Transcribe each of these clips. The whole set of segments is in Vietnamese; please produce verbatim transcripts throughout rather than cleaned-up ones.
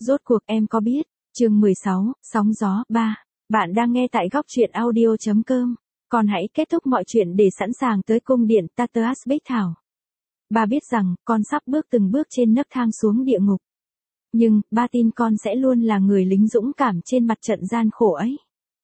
Rốt cuộc em có biết, chương mười sáu, sóng gió, ba. Bạn đang nghe tại góc truyện audio.com. Còn hãy kết thúc mọi chuyện để sẵn sàng tới cung điện Tartarus Bích Thảo. Ba biết rằng, con sắp bước từng bước trên nấc thang xuống địa ngục. Nhưng, ba tin con sẽ luôn là người lính dũng cảm trên mặt trận gian khổ ấy.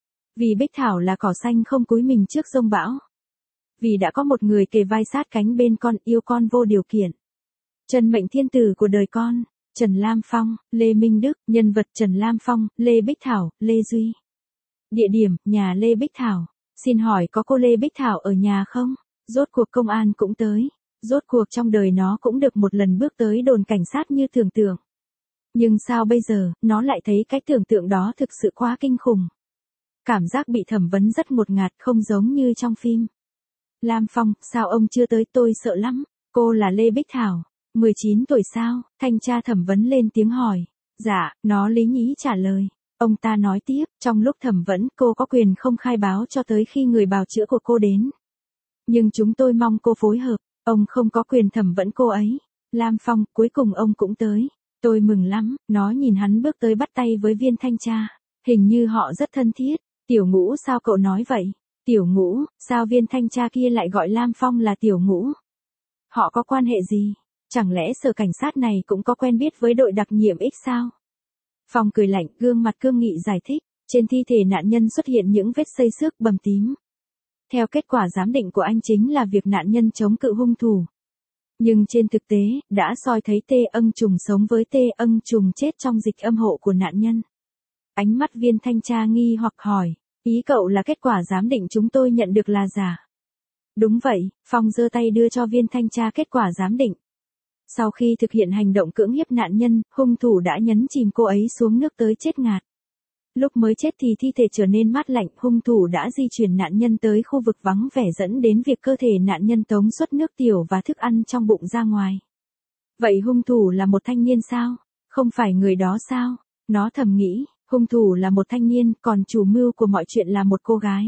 Vì Bích Thảo là cỏ xanh không cúi mình trước giông bão. Vì đã có một người kề vai sát cánh bên con, yêu con vô điều kiện. Trần mệnh thiên tử của đời con, Trần Lam Phong, Lê Minh Đức, nhân vật Trần Lam Phong, Lê Bích Thảo, Lê Duy. Địa điểm, nhà Lê Bích Thảo. Xin hỏi có cô Lê Bích Thảo ở nhà không? Rốt cuộc công an cũng tới. Rốt cuộc trong đời nó cũng được một lần bước tới đồn cảnh sát như tưởng tượng. Nhưng sao bây giờ, nó lại thấy cái tưởng tượng đó thực sự quá kinh khủng. Cảm giác bị thẩm vấn rất ngột ngạt, không giống như trong phim. Lam Phong, sao ông chưa tới, tôi sợ lắm. Cô là Lê Bích Thảo, mười chín tuổi sao? Thanh tra thẩm vấn lên tiếng hỏi. Dạ, nó lý nhí trả lời. Ông ta nói tiếp, trong lúc thẩm vấn cô có quyền không khai báo cho tới khi người bào chữa của cô đến. Nhưng chúng tôi mong cô phối hợp, ông không có quyền thẩm vấn cô ấy. Lam Phong, cuối cùng ông cũng tới. Tôi mừng lắm, nó nhìn hắn bước tới bắt tay với viên thanh tra. Hình như họ rất thân thiết. Tiểu Ngũ, sao cậu nói vậy? Tiểu Ngũ, sao viên thanh tra kia lại gọi Lam Phong là Tiểu Ngũ? Họ có quan hệ gì? Chẳng lẽ sở cảnh sát này cũng có quen biết với đội đặc nhiệm X sao? Phong cười lạnh, gương mặt cương nghị giải thích. Trên thi thể nạn nhân xuất hiện những vết xây xước bầm tím. Theo kết quả giám định của anh chính là việc nạn nhân chống cự hung thủ. Nhưng trên thực tế, đã soi thấy tê ân trùng sống với tê ân trùng chết trong dịch âm hộ của nạn nhân. Ánh mắt viên thanh tra nghi hoặc hỏi, ý cậu là kết quả giám định chúng tôi nhận được là giả? Đúng vậy, Phong giơ tay đưa cho viên thanh tra kết quả giám định. Sau khi thực hiện hành động cưỡng hiếp nạn nhân, hung thủ đã nhấn chìm cô ấy xuống nước tới chết ngạt. Lúc mới chết thì thi thể trở nên mát lạnh, hung thủ đã di chuyển nạn nhân tới khu vực vắng vẻ dẫn đến việc cơ thể nạn nhân tống xuất nước tiểu và thức ăn trong bụng ra ngoài. Vậy hung thủ là một thanh niên sao? Không phải người đó sao? Nó thầm nghĩ, hung thủ là một thanh niên, còn chủ mưu của mọi chuyện là một cô gái.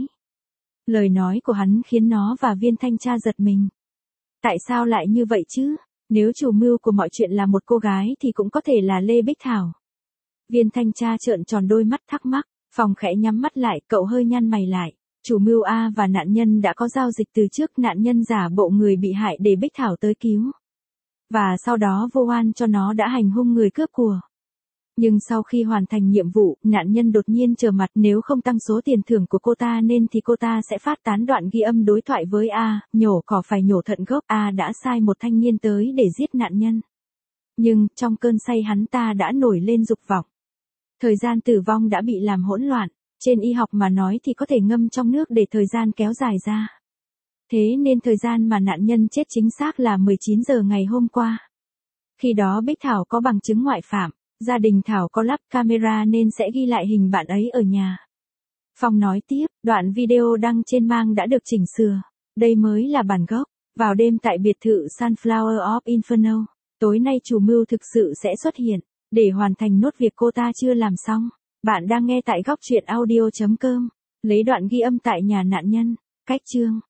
Lời nói của hắn khiến nó và viên thanh tra giật mình. Tại sao lại như vậy chứ? Nếu chủ mưu của mọi chuyện là một cô gái thì cũng có thể là Lê Bích Thảo. Viên thanh tra trợn tròn đôi mắt thắc mắc, Phong khẽ nhắm mắt lại, cậu hơi nhăn mày lại. Chủ mưu A và nạn nhân đã có giao dịch từ trước, nạn nhân giả bộ người bị hại để Bích Thảo tới cứu. Và sau đó vô oan cho nó đã hành hung người cướp của. Nhưng sau khi hoàn thành nhiệm vụ, nạn nhân đột nhiên trở mặt, nếu không tăng số tiền thưởng của cô ta nên thì cô ta sẽ phát tán đoạn ghi âm đối thoại với A, nhổ cỏ phải nhổ thận gốc. A đã sai một thanh niên tới để giết nạn nhân. Nhưng, trong cơn say hắn ta đã nổi lên dục vọng. Thời gian tử vong đã bị làm hỗn loạn, trên y học mà nói thì có thể ngâm trong nước để thời gian kéo dài ra. Thế nên thời gian mà nạn nhân chết chính xác là mười chín giờ ngày hôm qua. Khi đó Bích Thảo có bằng chứng ngoại phạm, gia đình Thảo có lắp camera nên sẽ ghi lại hình bạn ấy ở nhà. Phong nói tiếp, đoạn video đăng trên mạng đã được chỉnh sửa. Đây mới là bản gốc. Vào đêm tại biệt thự Sunflower of Inferno, tối nay chủ mưu thực sự sẽ xuất hiện, để hoàn thành nốt việc cô ta chưa làm xong. Bạn đang nghe tại góc truyện audio.com. Lấy đoạn ghi âm tại nhà nạn nhân. Cách chương.